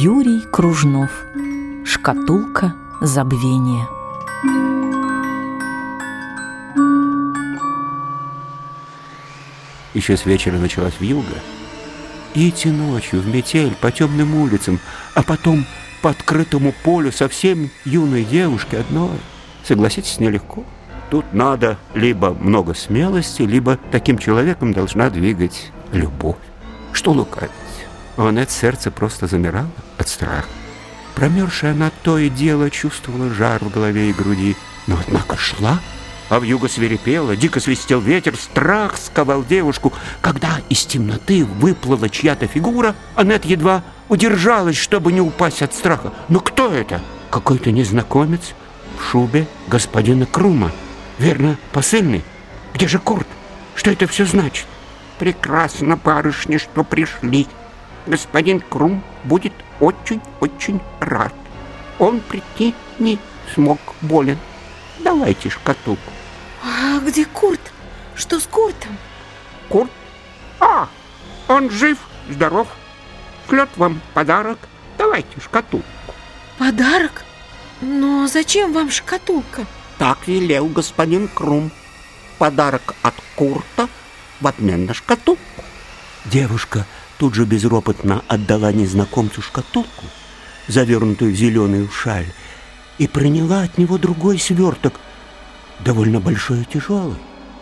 Юрий Кружнов. Шкатулка забвения. Еще с вечера началась вьюга. И идти ночью в метель по темным улицам, а потом по открытому полю совсем юной девушке одной. Согласитесь, нелегко. Тут надо либо много смелости, либо таким человеком должна двигать любовь. Что лукавить? У Аннет сердце просто замирало от страха. Промерзшая она то и дело чувствовала жар в голове и груди, но однако шла. А вьюга свирепела, дико свистел ветер, страх сковал девушку. Когда из темноты выплыла чья-то фигура, Аннет едва удержалась, чтобы не упасть от страха. Но кто это? Какой-то незнакомец в шубе господина Крума. Верно, посыльный? Где же Курт? Что это все значит? Прекрасно, барышни, что пришли. Господин Крум будет очень-очень рад. Он прийти не смог, болен. Давайте шкатулку. А где Курт? Что с Куртом? Курт? Он жив, здоров. Шлет вам подарок. Давайте шкатулку. Подарок? Но зачем вам шкатулка? Так велел господин Крум. Подарок от Курта в обмен на шкатулку. Девушка тут же безропотно отдала незнакомцу шкатулку, завернутую в зеленую шаль, и приняла от него другой сверток, довольно большой и тяжелый.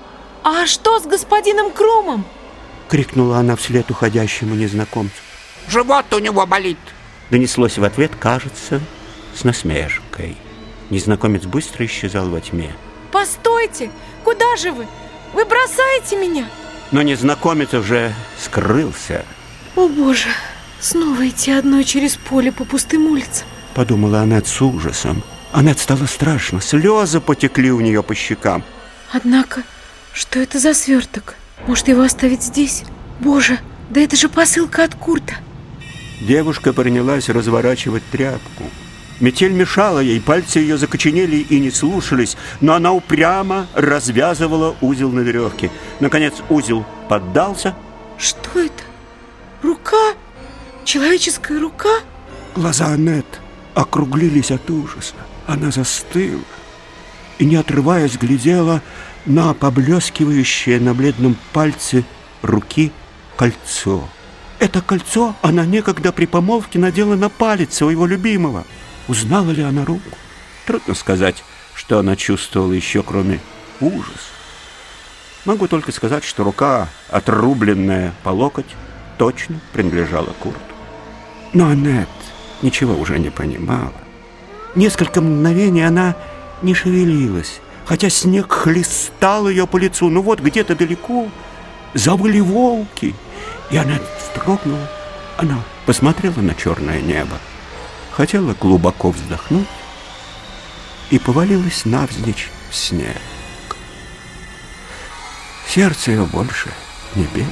А что с господином Крумом? Крикнула она вслед уходящему незнакомцу. Живот у него болит. Донеслось в ответ, кажется, с насмешкой. Незнакомец быстро исчезал во тьме. Постойте! Куда же вы? Вы бросаете меня? Но незнакомец уже скрылся. О, Боже! Снова идти одной через поле по пустым улицам. Подумала Аннет с ужасом. Аннет стало страшно. Слезы потекли у нее по щекам. Однако, что это за сверток? Может, его оставить здесь? Боже, да это же посылка от Курта. Девушка принялась разворачивать тряпку. Метель мешала ей, пальцы ее закоченели и не слушались, но она упрямо развязывала узел на веревке. Наконец узел поддался. Что это? Рука? Человеческая рука? Глаза Аннет округлились от ужаса. Она застыла и, не отрываясь, глядела на поблескивающее на бледном пальце руки кольцо. Это кольцо она некогда при помолвке надела на палец своего любимого. Узнала ли она руку? Трудно сказать, что она чувствовала еще, кроме ужаса. Могу только сказать, что рука, отрубленная по локоть, точно принадлежала Курту. Но Аннет ничего уже не понимала. Несколько мгновений она не шевелилась, хотя снег хлестал ее по лицу. Но вот где-то далеко завыли волки, и она вздрогнула. Она посмотрела на черное небо, хотела глубоко вздохнуть и повалилась навзничь в снег. Сердце ее больше не билось.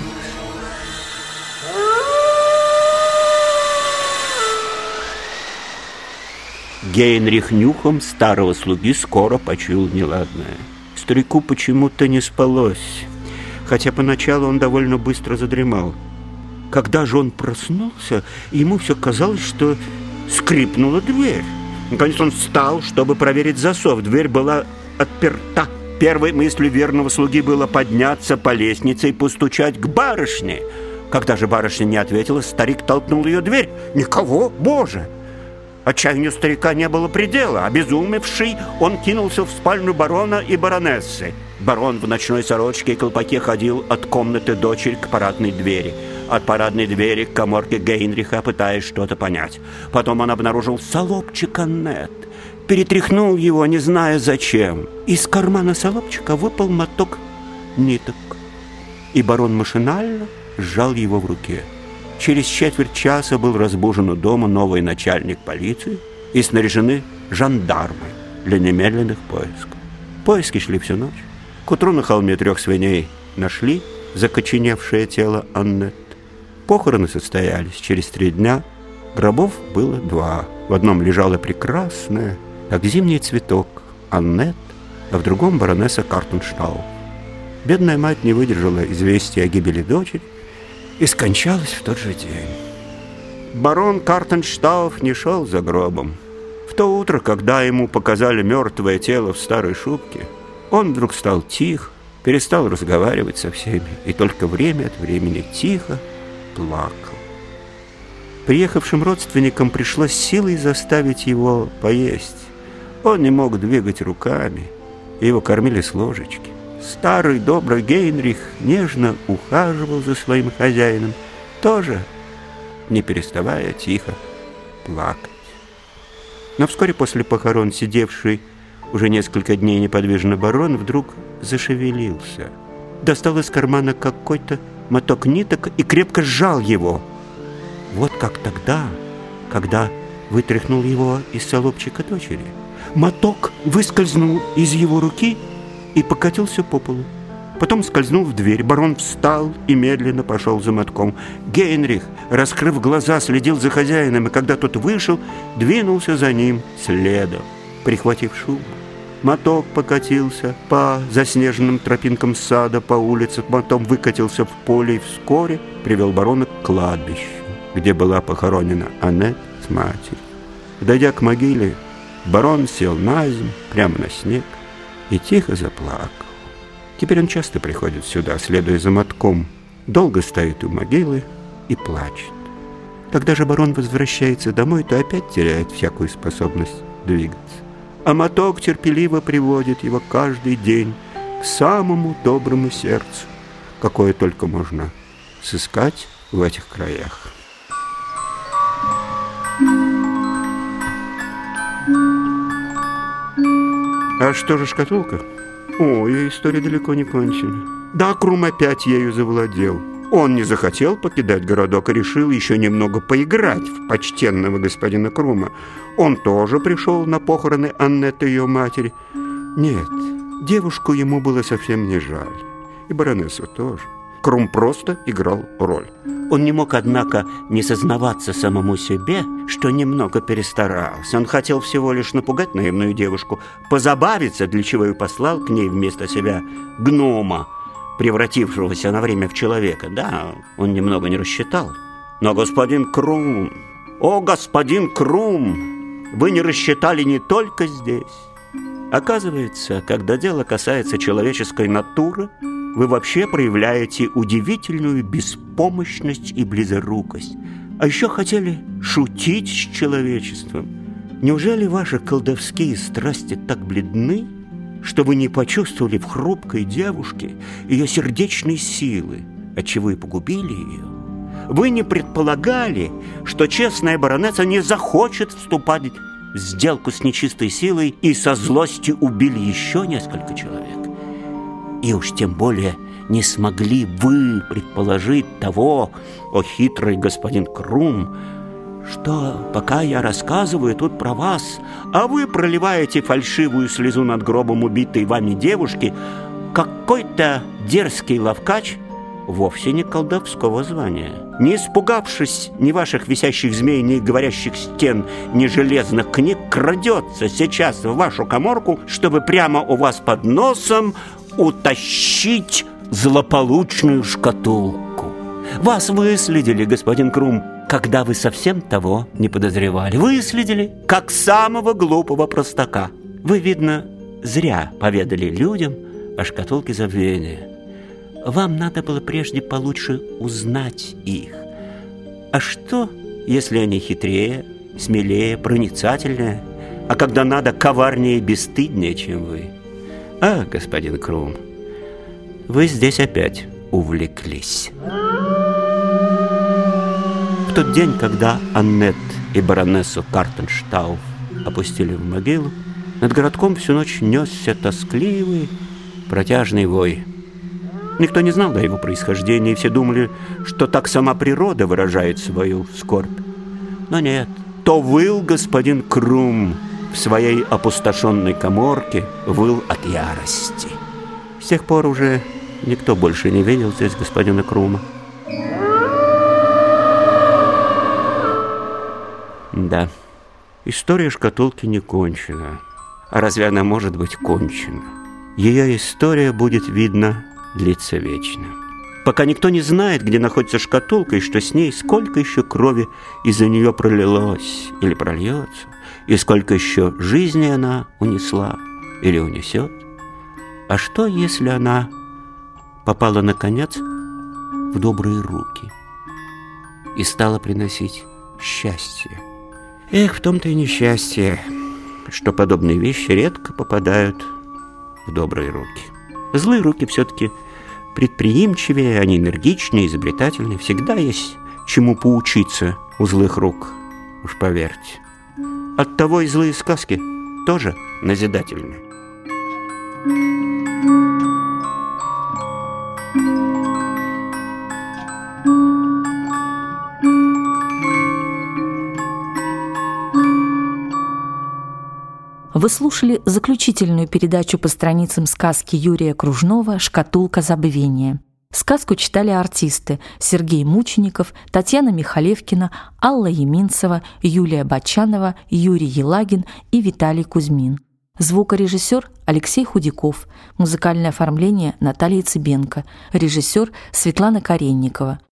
Гейнрих нюхом старого слуги скоро почуял неладное. Старику почему-то не спалось, хотя поначалу он довольно быстро задремал. Когда же он проснулся, ему все казалось, что скрипнула дверь. Наконец он встал, чтобы проверить засов. Дверь была отперта. Первой мыслью верного слуги было подняться по лестнице и постучать к барышне. Когда же барышня не ответила, старик толкнул ее дверь. Никого, Боже! Отчаянию старика не было предела. Обезумевший, он кинулся в спальню барона и баронессы. Барон в ночной сорочке и колпаке ходил от комнаты дочери к парадной двери. От парадной двери к каморке Гейнриха, пытаясь что-то понять. Потом он обнаружил солопчик Аннет. Перетряхнул его, не зная зачем. Из кармана солопчика выпал моток ниток. И барон машинально сжал его в руке. Через четверть часа был разбужен у дома новый начальник полиции и снаряжены жандармы для немедленных поисков. Поиски шли всю ночь. К утру на холме 3 свиней нашли закоченевшее тело Аннет. Похороны состоялись через 3 дня. Гробов было 2. В одном лежала прекрасная, как зимний цветок, Аннет, а в другом баронесса Картенштау. Бедная мать не выдержала известия о гибели дочери и скончалась в тот же день. барон Картенштауф не шел за гробом. В то утро, когда ему показали мертвое тело в старой шубке, он вдруг стал тих, перестал разговаривать со всеми и только время от времени тихо плакал. Приехавшим родственникам пришлось силой заставить его поесть. Он не мог двигать руками, его кормили с ложечки. Старый добрый Гейнрих нежно ухаживал за своим хозяином, тоже не переставая тихо плакать. Но вскоре после похорон сидевший уже несколько дней неподвижно барон вдруг зашевелился. Достал из кармана какой-то моток ниток и крепко сжал его. Вот как тогда, когда вытряхнул его из солобчика дочери. Моток выскользнул из его руки и покатился по полу. Потом скользнул в дверь. Барон встал и медленно пошел за мотком. Гейнрих, раскрыв глаза, следил за хозяином, и когда тот вышел, двинулся за ним следом, прихватив шубу. Моток покатился по заснеженным тропинкам сада, по улице, потом выкатился в поле и вскоре привел барона к кладбищу, где была похоронена Аннет с матерью. Дойдя к могиле, барон сел на землю, прямо на снег, и тихо заплакал. Теперь он часто приходит сюда, следуя за мотком, долго стоит у могилы и плачет. Когда же барон возвращается домой, то опять теряет всякую способность двигаться. А моток терпеливо приводит его каждый день к самому доброму сердцу, какое только можно сыскать в этих краях. А что же шкатулка? О, ее история далеко не кончена. Да, Крум опять ею завладел. Он не захотел покидать городок и решил еще немного поиграть в почтенного господина Крума. Он тоже пришел на похороны Аннет и ее матери. Нет, девушку ему было совсем не жаль. И баронессу тоже. Крум просто играл роль. Он не мог, однако, не сознаваться самому себе, что немного перестарался. Он хотел всего лишь напугать наивную девушку, позабавиться, для чего и послал к ней вместо себя гнома, превратившегося на время в человека. Да, он немного не рассчитал. Но господин Крум, о, господин Крум, вы не рассчитали не только здесь. Оказывается, когда дело касается человеческой натуры, вы вообще проявляете удивительную беспомощность и близорукость. А еще хотели шутить с человечеством. Неужели ваши колдовские страсти так бледны, что вы не почувствовали в хрупкой девушке ее сердечной силы, отчего и погубили ее? Вы не предполагали, что честная баронесса не захочет вступать в сделку с нечистой силой и со злостью убили еще несколько человек? И уж тем более не смогли вы предположить того, о хитрый господин Крум, что пока я рассказываю тут про вас, а вы проливаете фальшивую слезу над гробом убитой вами девушки, какой-то дерзкий ловкач, вовсе не колдовского звания, не испугавшись ни ваших висящих змей, ни говорящих стен, ни железных книг, крадется сейчас в вашу каморку, чтобы прямо у вас под носом утащить злополучную шкатулку. Вас выследили, господин Крум, когда вы совсем того не подозревали. Выследили, как самого глупого простака. Вы, видно, зря поведали людям о шкатулке забвения. Вам надо было прежде получше узнать их. А что, если они хитрее, смелее, проницательнее, а когда надо, коварнее и бесстыднее, чем вы? А, господин Крум, вы здесь опять увлеклись. В тот день, когда Аннет и баронессу Картенштауф опустили в могилу, над городком всю ночь несся тоскливый, протяжный вой. Никто не знал о его происхождении, и все думали, что так сама природа выражает свою скорбь. Но нет, то выл господин Крум в своей опустошенной каморке, выл от ярости. С тех пор уже никто больше не видел здесь господина Крума. Да, история шкатулки не кончена. А разве она может быть кончена? Ее история будет, видно, длиться вечно. пока никто не знает, где находится шкатулка и что с ней, сколько еще крови из-за нее пролилось или прольется, и сколько еще жизни она унесла или унесет. А что, если она попала, наконец, в добрые руки и стала приносить счастье? Эх, в том-то и несчастье, что подобные вещи редко попадают в добрые руки. Злые руки все-таки предприимчивее, они энергичнее, изобретательнее. Всегда есть чему поучиться у злых рук, уж поверьте. Оттого и злые сказки тоже назидательны. Вы слушали заключительную передачу по страницам сказки Юрия Кружнова «Шкатулка забвения». Сказку читали артисты Сергей Мучеников, Татьяна Михалевкина, Алла Еминцева, Юлия Бачанова, Юрий Елагин и Виталий Кузьмин. Звукорежиссер Алексей Худяков, музыкальное оформление Наталья Цыбенко, режиссер Светлана Каренникова.